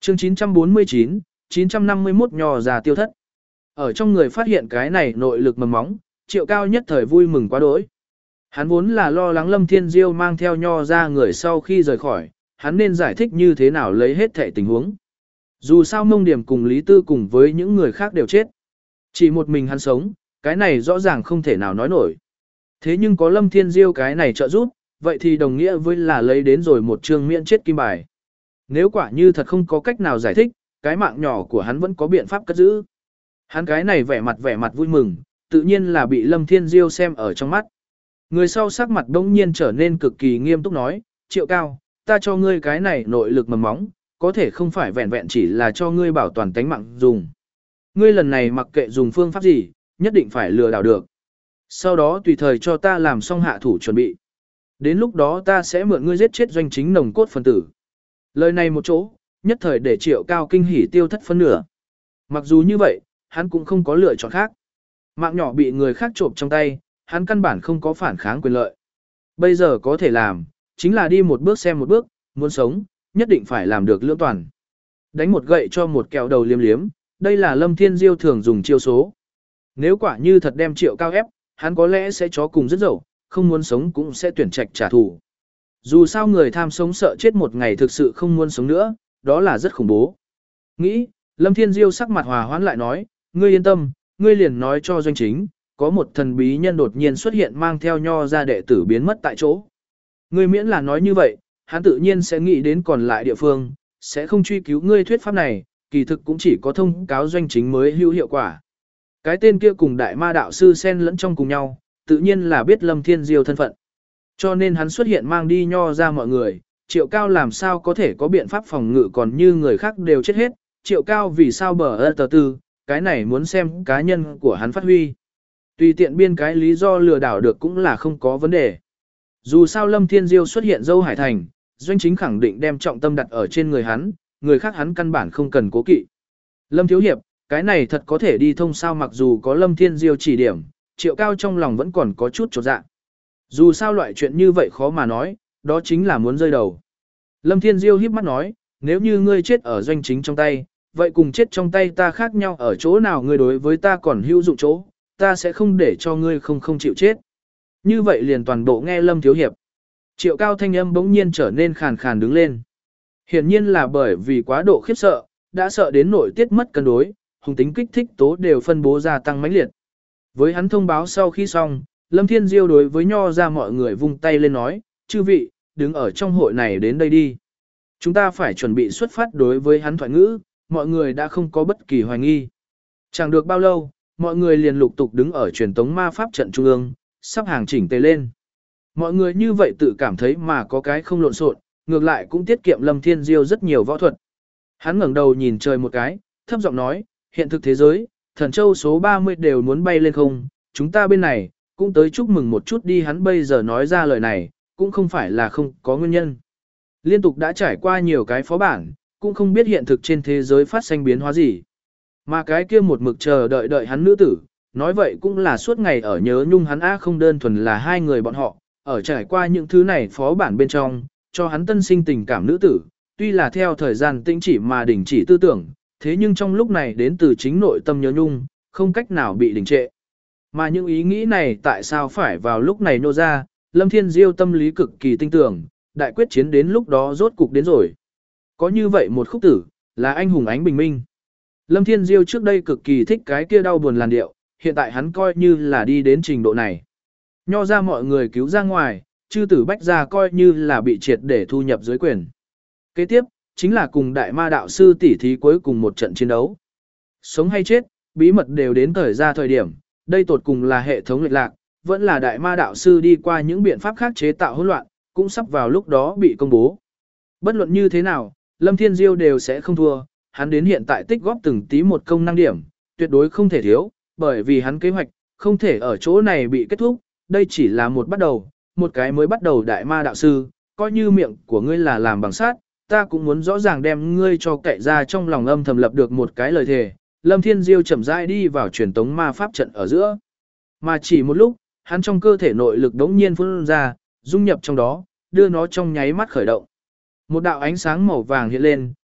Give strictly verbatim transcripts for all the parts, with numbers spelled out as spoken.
Chương chín trăm bốn mươi chín, chín trăm năm mươi mốt nho ra tiêu thất. Ở trong người phát hiện cái này nội lực mầm móng, Triệu Cao nhất thời vui mừng quá đỗi. Hắn vốn là lo lắng Lâm Thiên Diêu mang theo nho ra người sau khi rời khỏi, hắn nên giải thích như thế nào lấy hết thảy tình huống. Dù sao Mông Điểm cùng Lý Tư cùng với những người khác đều chết. Chỉ một mình hắn sống, cái này rõ ràng không thể nào nói nổi. Thế nhưng có Lâm Thiên Diêu cái này trợ giúp, vậy thì đồng nghĩa với là lấy đến rồi một chương miễn chết kim bài. Nếu quả như thật không có cách nào giải thích, cái mạng nhỏ của hắn vẫn có biện pháp cất giữ. Hắn cái này vẻ mặt vẻ mặt vui mừng, tự nhiên là bị Lâm Thiên Diêu xem ở trong mắt. Người sau sắc mặt đông nhiên trở nên cực kỳ nghiêm túc nói, Triệu Cao, ta cho ngươi cái này nội lực mầm móng, có thể không phải vẹn vẹn chỉ là cho ngươi bảo toàn tánh mạng dùng. Ngươi lần này mặc kệ dùng phương pháp gì, nhất định phải lừa đảo được. Sau đó tùy thời cho ta làm xong hạ thủ chuẩn bị. Đến lúc đó ta sẽ mượn ngươi giết chết doanh chính nồng cốt phần tử. Lời này một chỗ, nhất thời để Triệu Cao kinh hỉ tiêu thất phân nửa. Mặc dù như vậy, hắn cũng không có lựa chọn khác. Mạng nhỏ bị người khác trộm trong tay, hắn căn bản không có phản kháng quyền lợi. Bây giờ có thể làm, chính là đi một bước xem một bước, muốn sống, nhất định phải làm được lưỡng toàn. Đánh một gậy cho một kẹo đầu liếm liếm, đây là Lâm Thiên Diêu thường dùng chiêu số. Nếu quả như thật đem Triệu Cao ép, hắn có lẽ sẽ chó cùng rất dậu, không muốn sống cũng sẽ tuyển trạch trả thù. Dù sao người tham sống sợ chết một ngày thực sự không muốn sống nữa, đó là rất khủng bố. Nghĩ, Lâm Thiên Diêu sắc mặt hòa hoãn lại nói, ngươi yên tâm, ngươi liền nói cho doanh chính, có một thần bí nhân đột nhiên xuất hiện mang theo nho ra đệ tử biến mất tại chỗ. Ngươi miễn là nói như vậy, hắn tự nhiên sẽ nghĩ đến còn lại địa phương, sẽ không truy cứu ngươi thuyết pháp này, kỳ thực cũng chỉ có thông cáo doanh chính mới hữu hiệu quả. Cái tên kia cùng đại ma đạo sư xen lẫn trong cùng nhau, tự nhiên là biết Lâm Thiên Diêu thân phận. Cho nên hắn xuất hiện mang đi nho ra mọi người, Triệu Cao làm sao có thể có biện pháp phòng ngự còn như người khác đều chết hết, Triệu Cao vì sao bờ ơ tờ tư, cái này muốn xem cá nhân của hắn phát huy. Tùy tiện biên cái lý do lừa đảo được cũng là không có vấn đề. Dù sao Lâm Thiên Diêu xuất hiện dâu hải thành, doanh chính khẳng định đem trọng tâm đặt ở trên người hắn, người khác hắn căn bản không cần cố kỵ. Lâm Thiếu Hiệp, cái này thật có thể đi thông sao mặc dù có Lâm Thiên Diêu chỉ điểm, Triệu Cao trong lòng vẫn còn có chút chột dạ. Dù sao loại chuyện như vậy khó mà nói, đó chính là muốn rơi đầu. Lâm Thiên Diêu híp mắt nói, nếu như ngươi chết ở doanh chính trong tay, vậy cùng chết trong tay ta khác nhau ở chỗ nào ngươi đối với ta còn hữu dụng chỗ, ta sẽ không để cho ngươi không không chịu chết. Như vậy liền toàn bộ nghe Lâm Thiếu Hiệp. Triệu Cao thanh âm bỗng nhiên trở nên khàn khàn đứng lên. Hiển nhiên là bởi vì quá độ khiếp sợ, đã sợ đến nội tiết mất cân đối, hùng tính kích thích tố đều phân bố gia tăng mãnh liệt. Với hắn thông báo sau khi xong, Lâm Thiên Diêu đối với nho ra mọi người vung tay lên nói, chư vị, đứng ở trong hội này đến đây đi. Chúng ta phải chuẩn bị xuất phát đối với hắn thoại ngữ, mọi người đã không có bất kỳ hoài nghi. Chẳng được bao lâu, mọi người liền lục tục đứng ở truyền tống ma pháp trận trung ương, sắp hàng chỉnh tề lên. Mọi người như vậy tự cảm thấy mà có cái không lộn xộn, ngược lại cũng tiết kiệm Lâm Thiên Diêu rất nhiều võ thuật. Hắn ngẩng đầu nhìn trời một cái, thấp giọng nói, hiện thực thế giới, thần châu số ba mươi đều muốn bay lên không, chúng ta bên này, cũng tới chúc mừng một chút đi. Hắn bây giờ nói ra lời này, cũng không phải là không có nguyên nhân. Liên tục đã trải qua nhiều cái phó bản, cũng không biết hiện thực trên thế giới phát sinh biến hóa gì. Mà cái kia một mực chờ đợi đợi hắn nữ tử, nói vậy cũng là suốt ngày ở nhớ nhung hắn á không đơn thuần là hai người bọn họ, ở trải qua những thứ này phó bản bên trong, cho hắn tân sinh tình cảm nữ tử, tuy là theo thời gian tĩnh chỉ mà đình chỉ tư tưởng, thế nhưng trong lúc này đến từ chính nội tâm nhớ nhung, không cách nào bị đình trệ. Mà những ý nghĩ này tại sao phải vào lúc này nô ra, Lâm Thiên Diêu tâm lý cực kỳ tinh tưởng, đại quyết chiến đến lúc đó rốt cục đến rồi. Có như vậy một khúc tử, là anh hùng ánh bình minh. Lâm Thiên Diêu trước đây cực kỳ thích cái kia đau buồn làn điệu, hiện tại hắn coi như là đi đến trình độ này. Nho ra mọi người cứu ra ngoài, chư tử bách ra coi như là bị triệt để thu nhập dưới quyền. Kế tiếp, chính là cùng đại ma đạo sư tỉ thí cuối cùng một trận chiến đấu. Sống hay chết, bí mật đều đến thời ra thời điểm, đây tột cùng là hệ thống lệch lạc, vẫn là đại ma đạo sư đi qua những biện pháp khác chế tạo hỗn loạn, cũng sắp vào lúc đó bị công bố. Bất luận như thế nào, Lâm Thiên Diêu đều sẽ không thua, hắn đến hiện tại tích góp từng tí một công năng điểm, tuyệt đối không thể thiếu, bởi vì hắn kế hoạch, không thể ở chỗ này bị kết thúc, đây chỉ là một bắt đầu, một cái mới bắt đầu đại ma đạo sư, coi như miệng của ngươi là làm bằng sát, ta cũng muốn rõ ràng đem ngươi cho cậy ra trong lòng âm thầm lập được một cái lời thề. Lâm Thiên Diêu chậm rãi đi vào truyền tống ma pháp trận ở giữa. Mà chỉ một lúc, hắn trong cơ thể nội lực đống nhiên phun ra, dung nhập trong đó, đưa nó trong nháy mắt khởi động. Một đạo ánh sáng màu vàng hiện lên,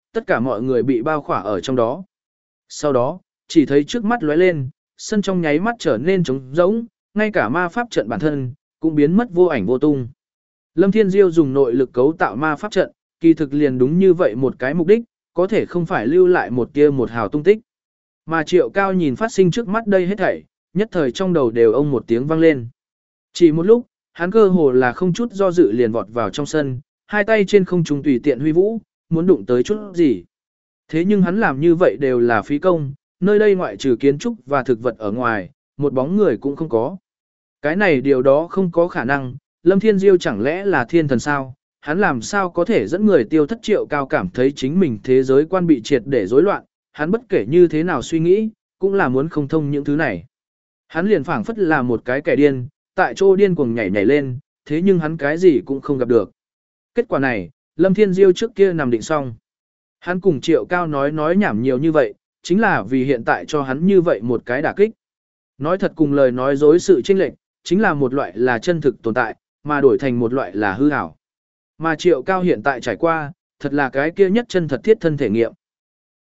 tất cả mọi người bị bao khỏa ở trong đó. Sau đó, chỉ thấy trước mắt lóe lên, sân trong nháy mắt trở nên trống rỗng, ngay cả ma pháp trận bản thân cũng biến mất vô ảnh vô tung. Lâm Thiên Diêu dùng nội lực cấu tạo ma pháp trận, kỳ thực liền đúng như vậy một cái mục đích, có thể không phải lưu lại một tia một hào tung tích. Mà Triệu Cao nhìn phát sinh trước mắt đây hết thảy, nhất thời trong đầu đều ông một tiếng vang lên. Chỉ một lúc, hắn cơ hồ là không chút do dự liền vọt vào trong sân, hai tay trên không trung tùy tiện huy vũ, muốn đụng tới chút gì. Thế nhưng hắn làm như vậy đều là phí công, nơi đây ngoại trừ kiến trúc và thực vật ở ngoài, một bóng người cũng không có. Cái này điều đó không có khả năng, Lâm Thiên Diêu chẳng lẽ là thiên thần sao? Hắn làm sao có thể dẫn người tiêu thất Triệu Cao cảm thấy chính mình thế giới quan bị triệt để rối loạn, hắn bất kể như thế nào suy nghĩ, cũng là muốn không thông những thứ này. Hắn liền phảng phất là một cái kẻ điên, tại chỗ điên cuồng nhảy nhảy lên, thế nhưng hắn cái gì cũng không gặp được. Kết quả này, Lâm Thiên Diêu trước kia nằm định xong. Hắn cùng Triệu Cao nói nói nhảm nhiều như vậy, chính là vì hiện tại cho hắn như vậy một cái đả kích. Nói thật cùng lời nói dối sự chênh lệch, chính là một loại là chân thực tồn tại, mà đổi thành một loại là hư ảo. Mà Triệu Cao hiện tại trải qua, thật là cái kia nhất chân thật thiết thân thể nghiệm.